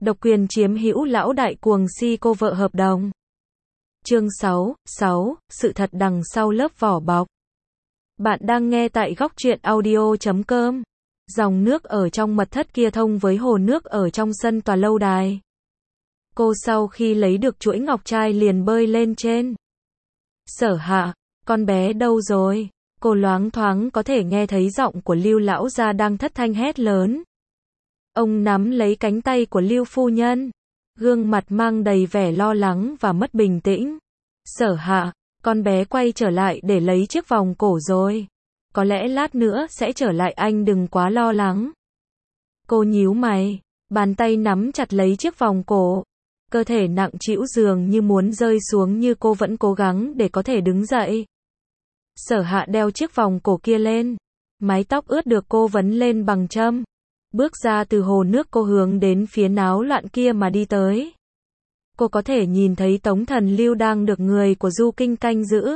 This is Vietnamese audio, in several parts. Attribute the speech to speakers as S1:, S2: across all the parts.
S1: Độc quyền chiếm hữu lão đại cuồng si cô vợ hợp đồng. Chương 6, sự thật đằng sau lớp vỏ bọc. Bạn đang nghe tại góc truyện audio.com. Dòng nước ở trong mật thất kia thông với hồ nước ở trong sân tòa lâu đài. Cô sau khi lấy được chuỗi ngọc trai liền bơi lên trên. Sở Hạ, con bé đâu rồi? Cô loáng thoáng có thể nghe thấy giọng của Lưu lão gia đang thất thanh hét lớn. Ông nắm lấy cánh tay của Lưu phu nhân, gương mặt mang đầy vẻ lo lắng và mất bình tĩnh. Sở Hạ, con bé quay trở lại để lấy chiếc vòng cổ rồi. Có lẽ lát nữa sẽ trở lại, anh đừng quá lo lắng. Cô nhíu mày, bàn tay nắm chặt lấy chiếc vòng cổ. Cơ thể nặng trĩu dường như muốn rơi xuống, như cô vẫn cố gắng để có thể đứng dậy. Sở Hạ đeo chiếc vòng cổ kia lên. Mái tóc ướt được cô vấn lên bằng châm. Bước ra từ hồ nước, cô hướng đến phía náo loạn kia mà đi tới. Cô có thể nhìn thấy Tống Thần Lưu đang được người của Du Kinh canh giữ.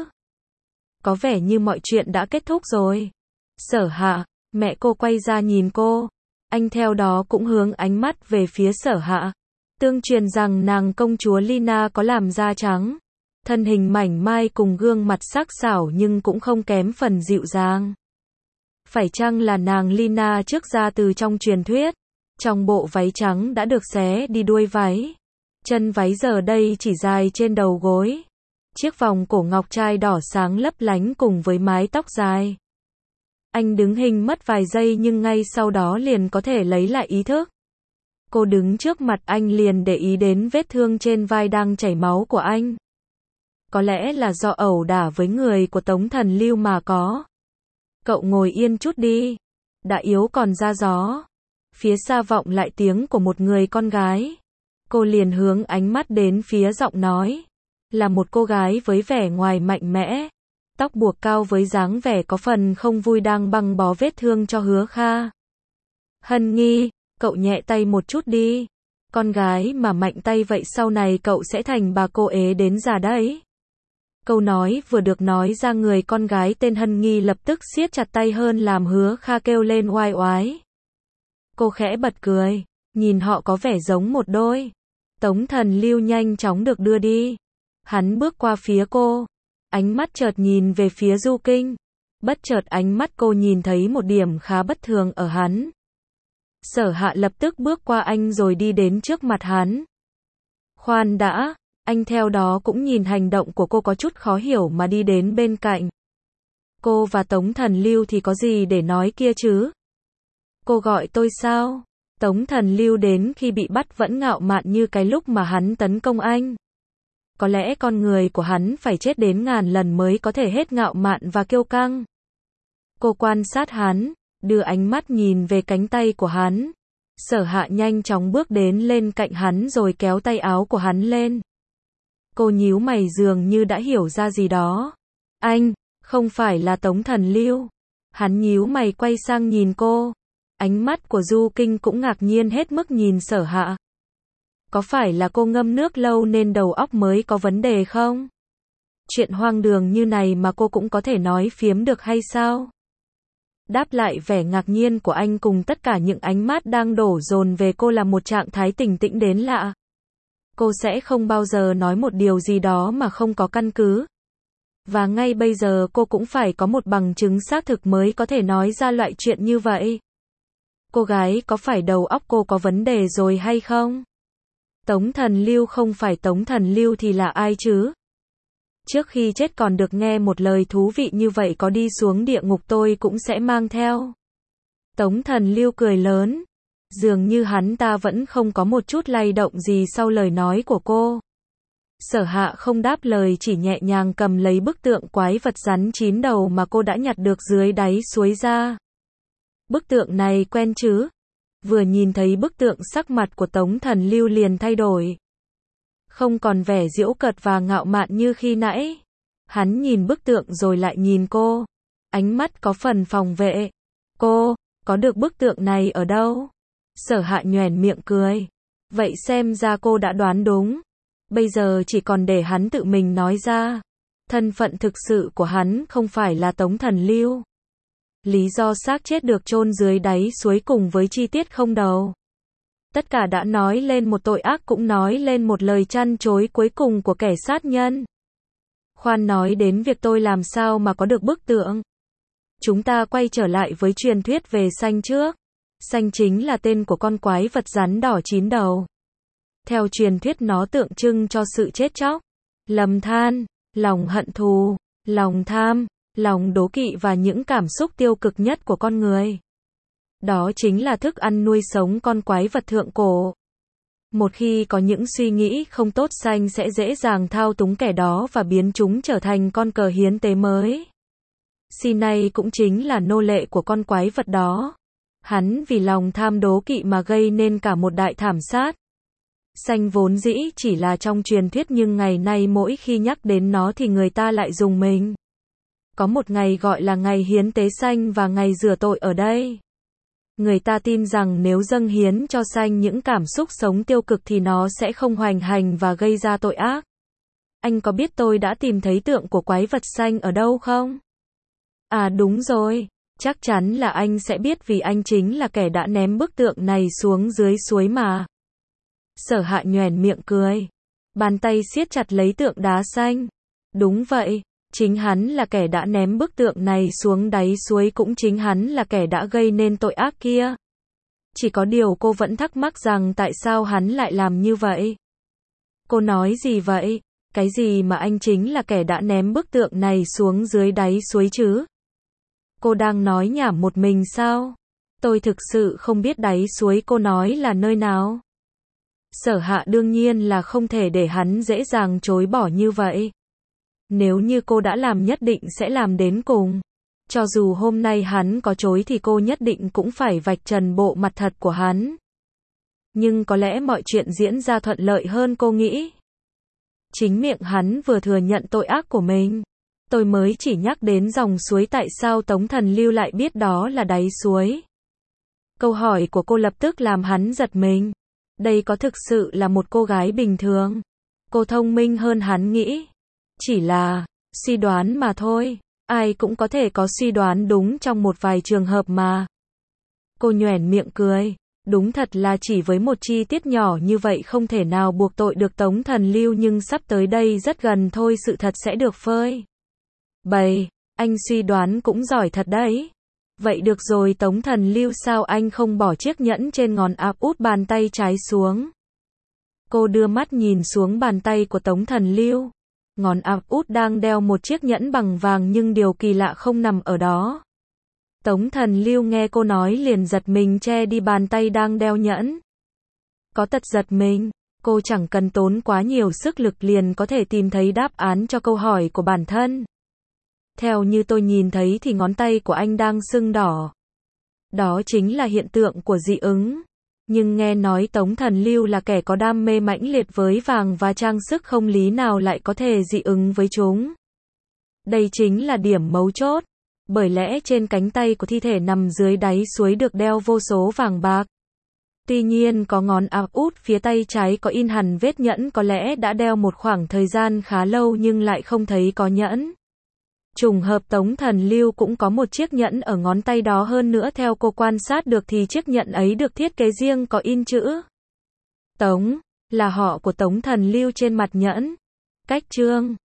S1: Có vẻ như mọi chuyện đã kết thúc rồi. Sở Hạ, mẹ cô quay ra nhìn cô. Anh theo đó cũng hướng ánh mắt về phía Sở Hạ. Tương truyền rằng nàng công chúa Lina có làm da trắng, thân hình mảnh mai cùng gương mặt sắc sảo nhưng cũng không kém phần dịu dàng. Phải chăng là nàng Lina trước ra từ trong truyền thuyết? Trong bộ váy trắng đã được xé đi đuôi váy, chân váy giờ đây chỉ dài trên đầu gối. Chiếc vòng cổ ngọc trai đỏ sáng lấp lánh cùng với mái tóc dài. Anh đứng hình mất vài giây nhưng ngay sau đó liền có thể lấy lại ý thức. Cô đứng trước mặt anh liền để ý đến vết thương trên vai đang chảy máu của anh. Có lẽ là do ẩu đả với người của Tống Thần Lưu mà có. Cậu ngồi yên chút đi. Đã yếu còn ra gió. Phía xa vọng lại tiếng của một người con gái. Cô liền hướng ánh mắt đến phía giọng nói. Là một cô gái với vẻ ngoài mạnh mẽ. Tóc buộc cao với dáng vẻ có phần không vui đang băng bó vết thương cho Hứa Kha. Hân Nghi, cậu nhẹ tay một chút đi. Con gái mà mạnh tay vậy sau này cậu sẽ thành bà cô ế đến già đấy. Câu nói vừa được nói ra, người con gái tên Hân Nghi lập tức siết chặt tay hơn làm Hứa Kha kêu lên oai oái. Cô khẽ bật cười, nhìn họ có vẻ giống một đôi. Tống Thần Lưu nhanh chóng được đưa đi. Hắn bước qua phía cô, ánh mắt chợt nhìn về phía Du Kinh. Bất chợt ánh mắt cô nhìn thấy một điểm khá bất thường ở hắn. Sở Hạ lập tức bước qua anh rồi đi đến trước mặt hắn. Khoan đã, anh theo đó cũng nhìn hành động của cô có chút khó hiểu mà đi đến bên cạnh. Cô và Tống Thần Lưu thì có gì để nói kia chứ? Cô gọi tôi sao? Tống Thần Lưu đến khi bị bắt vẫn ngạo mạn như cái lúc mà hắn tấn công anh. Có lẽ con người của hắn phải chết đến ngàn lần mới có thể hết ngạo mạn và kiêu căng. Cô quan sát hắn, đưa ánh mắt nhìn về cánh tay của hắn. Sở Hạ nhanh chóng bước đến lên cạnh hắn rồi kéo tay áo của hắn lên. Cô nhíu mày dường như đã hiểu ra gì đó. Anh, không phải là Tống Thần Lưu. Hắn nhíu mày quay sang nhìn cô. Ánh mắt của Du Kinh cũng ngạc nhiên hết mức nhìn Sở Hạ. Có phải là cô ngâm nước lâu nên đầu óc mới có vấn đề không? Chuyện hoang đường như này mà cô cũng có thể nói phiếm được hay sao? Đáp lại vẻ ngạc nhiên của anh cùng tất cả những ánh mắt đang đổ dồn về cô là một trạng thái tỉnh tĩnh đến lạ. Cô sẽ không bao giờ nói một điều gì đó mà không có căn cứ. Và ngay bây giờ cô cũng phải có một bằng chứng xác thực mới có thể nói ra loại chuyện như vậy. Cô gái có phải đầu óc cô có vấn đề rồi hay không? Tống Thần Lưu không phải Tống Thần Lưu thì là ai chứ? Trước khi chết còn được nghe một lời thú vị như vậy, có đi xuống địa ngục tôi cũng sẽ mang theo. Tống Thần Lưu cười lớn. Dường như hắn ta vẫn không có một chút lay động gì sau lời nói của cô. Sở Hạ không đáp lời, chỉ nhẹ nhàng cầm lấy bức tượng quái vật rắn 9 đầu mà cô đã nhặt được dưới đáy suối ra. Bức tượng này quen chứ? Vừa nhìn thấy bức tượng, sắc mặt của Tống Thần Lưu liền thay đổi. Không còn vẻ giễu cợt và ngạo mạn như khi nãy. Hắn nhìn bức tượng rồi lại nhìn cô. Ánh mắt có phần phòng vệ. Cô, có được bức tượng này ở đâu? Sở Hạ nhoẻn miệng cười. Vậy xem ra cô đã đoán đúng. Bây giờ chỉ còn để hắn tự mình nói ra. Thân phận thực sự của hắn không phải là Tống Thần Lưu. Lý do xác chết được chôn dưới đáy suối cùng với chi tiết không đầu. Tất cả đã nói lên một tội ác cũng nói lên một lời chăn chối cuối cùng của kẻ sát nhân. Khoan nói đến việc tôi làm sao mà có được bức tượng. Chúng ta quay trở lại với truyền thuyết về Xanh trước. Xanh chính là tên của con quái vật rắn đỏ 9 đầu. Theo truyền thuyết nó tượng trưng cho sự chết chóc, lầm than, lòng hận thù, lòng tham, lòng đố kỵ và những cảm xúc tiêu cực nhất của con người. Đó chính là thức ăn nuôi sống con quái vật thượng cổ. Một khi có những suy nghĩ không tốt, Xanh sẽ dễ dàng thao túng kẻ đó và biến chúng trở thành con cờ hiến tế mới. Sinai cũng chính là nô lệ của con quái vật đó. Hắn vì lòng tham đố kỵ mà gây nên cả một đại thảm sát. Xanh vốn dĩ chỉ là trong truyền thuyết nhưng ngày nay mỗi khi nhắc đến nó thì người ta lại rùng mình. Có một ngày gọi là ngày hiến tế Xanh và ngày rửa tội ở đây. Người ta tin rằng nếu dâng hiến cho Xanh những cảm xúc sống tiêu cực thì nó sẽ không hoành hành và gây ra tội ác. Anh có biết tôi đã tìm thấy tượng của quái vật Xanh ở đâu không? À đúng rồi, chắc chắn là anh sẽ biết vì anh chính là kẻ đã ném bức tượng này xuống dưới suối mà. Sở Hạ nhoẻn miệng cười. Bàn tay siết chặt lấy tượng đá xanh. Đúng vậy, chính hắn là kẻ đã ném bức tượng này xuống đáy suối, cũng chính hắn là kẻ đã gây nên tội ác kia. Chỉ có điều cô vẫn thắc mắc rằng tại sao hắn lại làm như vậy. Cô nói gì vậy? Cái gì mà anh chính là kẻ đã ném bức tượng này xuống dưới đáy suối chứ? Cô đang nói nhảm một mình sao? Tôi thực sự không biết đáy suối cô nói là nơi nào. Sở Hạ đương nhiên là không thể để hắn dễ dàng chối bỏ như vậy. Nếu như cô đã làm nhất định sẽ làm đến cùng. Cho dù hôm nay hắn có chối thì cô nhất định cũng phải vạch trần bộ mặt thật của hắn. Nhưng có lẽ mọi chuyện diễn ra thuận lợi hơn cô nghĩ. Chính miệng hắn vừa thừa nhận tội ác của mình. Tôi mới chỉ nhắc đến dòng suối, tại sao Tống Thần Lưu lại biết đó là đáy suối? Câu hỏi của cô lập tức làm hắn giật mình. Đây có thực sự là một cô gái bình thường? Cô thông minh hơn hắn nghĩ. Chỉ là suy đoán mà thôi. Ai cũng có thể có suy đoán đúng trong một vài trường hợp mà. Cô nhoẻn miệng cười. Đúng thật là chỉ với một chi tiết nhỏ như vậy không thể nào buộc tội được Tống Thần Lưu, nhưng sắp tới đây rất gần thôi sự thật sẽ được phơi bày. Anh suy đoán cũng giỏi thật đấy. Vậy được rồi Tống Thần Lưu, sao anh không bỏ chiếc nhẫn trên ngón áp út bàn tay trái xuống? Cô đưa mắt nhìn xuống bàn tay của Tống Thần Lưu. Ngón áp út đang đeo một chiếc nhẫn bằng vàng, nhưng điều kỳ lạ không nằm ở đó. Tống Thần Lưu nghe cô nói liền giật mình che đi bàn tay đang đeo nhẫn. Có tật giật mình, cô chẳng cần tốn quá nhiều sức lực liền có thể tìm thấy đáp án cho câu hỏi của bản thân. Theo như tôi nhìn thấy thì ngón tay của anh đang sưng đỏ. Đó chính là hiện tượng của dị ứng. Nhưng nghe nói Tống Thần Lưu là kẻ có đam mê mãnh liệt với vàng và trang sức, không lý nào lại có thể dị ứng với chúng. Đây chính là điểm mấu chốt. Bởi lẽ trên cánh tay của thi thể nằm dưới đáy suối được đeo vô số vàng bạc. Tuy nhiên có ngón áp út phía tay trái có in hẳn vết nhẫn, có lẽ đã đeo một khoảng thời gian khá lâu nhưng lại không thấy có nhẫn. Trùng hợp Tống Thần Lưu cũng có một chiếc nhẫn ở ngón tay đó, hơn nữa theo cô quan sát được thì chiếc nhẫn ấy được thiết kế riêng, có in chữ Tống, là họ của Tống Thần Lưu trên mặt nhẫn. Cách chương